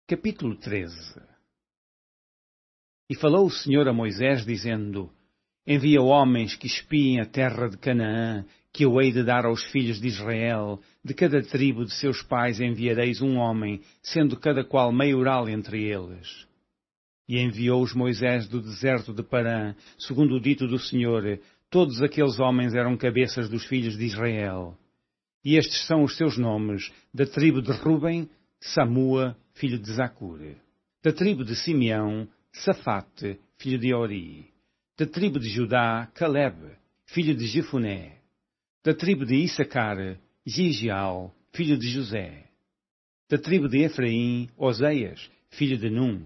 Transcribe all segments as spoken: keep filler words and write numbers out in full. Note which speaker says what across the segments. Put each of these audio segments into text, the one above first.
Speaker 1: Capítulo treze. E falou o Senhor a Moisés, dizendo: Envia homens que espiem a terra de Canaã, que eu hei de dar aos filhos de Israel. De cada tribo de seus pais enviareis um homem, sendo cada qual maioral entre eles. E enviou-os Moisés do deserto de Parã, segundo o dito do Senhor. Todos aqueles homens eram cabeças dos filhos de Israel. E estes são os seus nomes: da tribo de Ruben, Samua, filho de Zacur; da tribo de Simeão, Safate, filho de Ori; da tribo de Judá, Caleb, filho de Jefuné; da tribo de Issacar, Gigial, filho de José; da tribo de Efraim, Oseias, filho de Num;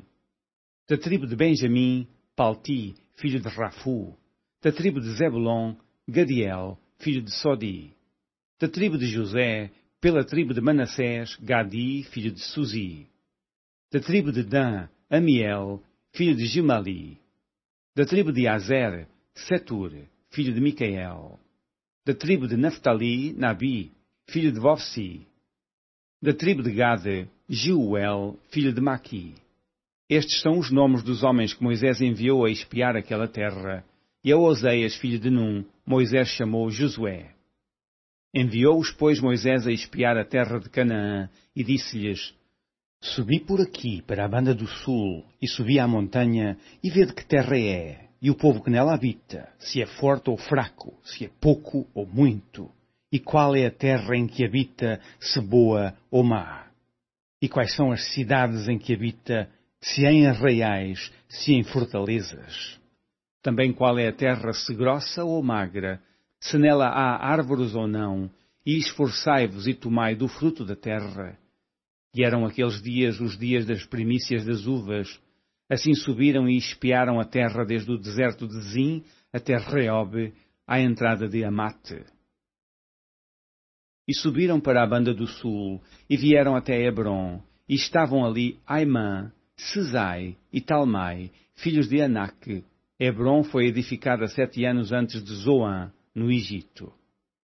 Speaker 1: da tribo de Benjamim, Palti, filho de Rafu; da tribo de Zebulon, Gadiel, filho de Sodi; da tribo de José, pela tribo de Manassés, Gadi, filho de Suzi; da tribo de Dan, Amiel, filho de Gimali; da tribo de Azer, Setur, filho de Micael; da tribo de Naphtali, Nabi, filho de Vofsi; da tribo de Gade, Jeuel, filho de Maqui. Estes são os nomes dos homens que Moisés enviou a espiar aquela terra, e a Oseias, filho de Num, Moisés chamou Josué. Enviou-os, pois, Moisés a espiar a terra de Canaã, e disse-lhes: Subi por aqui para a banda do sul, e subi à montanha, e vede que terra é, e o povo que nela habita, se é forte ou fraco, se é pouco ou muito, e qual é a terra em que habita, se boa ou má, e quais são as cidades em que habita, se em arraiais, se em fortalezas. Também qual é a terra, se grossa ou magra, se nela há árvores ou não, e esforçai-vos e tomai do fruto da terra. E eram aqueles dias os dias das primícias das uvas. Assim subiram e espiaram a terra desde o deserto de Zim até Reob, à entrada de Amate. E subiram para a banda do sul, e vieram até Hebron, e estavam ali Aimã, Sesai e Talmai, filhos de Anak. Hebron foi edificada sete anos antes de Zoã, no Egito.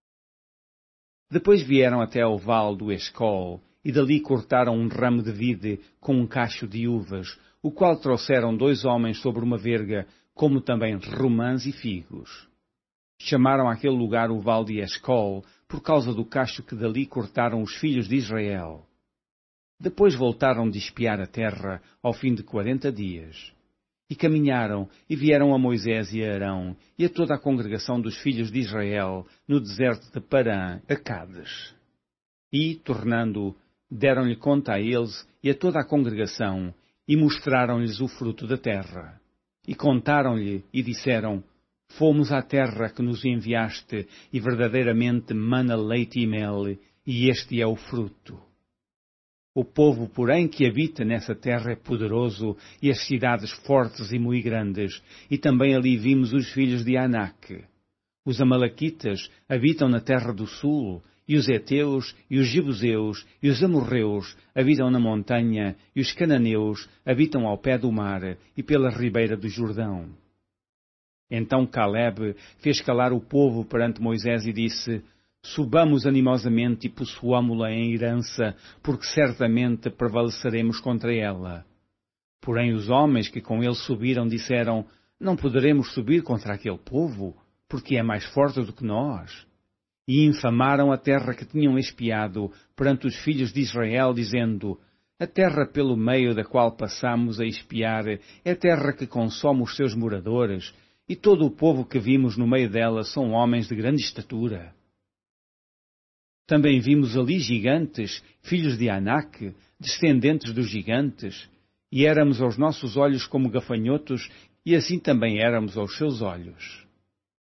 Speaker 1: Depois vieram até ao vale do Escol, e dali cortaram um ramo de vide com um cacho de uvas, o qual trouxeram dois homens sobre uma verga, como também romãs e figos. Chamaram aquele lugar o vale de Escol, por causa do cacho que dali cortaram os filhos de Israel. Depois voltaram de espiar a terra, ao fim de quarenta dias. E caminharam, e vieram a Moisés e a Arão, e a toda a congregação dos filhos de Israel, no deserto de Parã, a Cádiz. E, tornando, deram-lhe conta a eles e a toda a congregação, e mostraram-lhes o fruto da terra. E contaram-lhe, e disseram: Fomos à terra que nos enviaste, e verdadeiramente mana leite e mel, e este é o fruto. O povo, porém, que habita nessa terra é poderoso, e as cidades fortes e muito grandes, e também ali vimos os filhos de Anak. Os Amalequitas habitam na terra do sul, e os Heteus, e os Jebuseus, e os Amorreus habitam na montanha, e os Cananeus habitam ao pé do mar, e pela ribeira do Jordão. Então Caleb fez calar o povo perante Moisés e disse: Subamos animosamente e possuamo-la em herança, porque certamente prevaleceremos contra ela. Porém os homens que com ele subiram disseram: Não poderemos subir contra aquele povo, porque é mais forte do que nós. E infamaram a terra que tinham espiado perante os filhos de Israel, dizendo: A terra pelo meio da qual passamos a espiar é terra que consome os seus moradores, e todo o povo que vimos no meio dela são homens de grande estatura. Também vimos ali gigantes, filhos de Anak, descendentes dos gigantes, e éramos aos nossos olhos como gafanhotos, e assim também éramos aos seus olhos.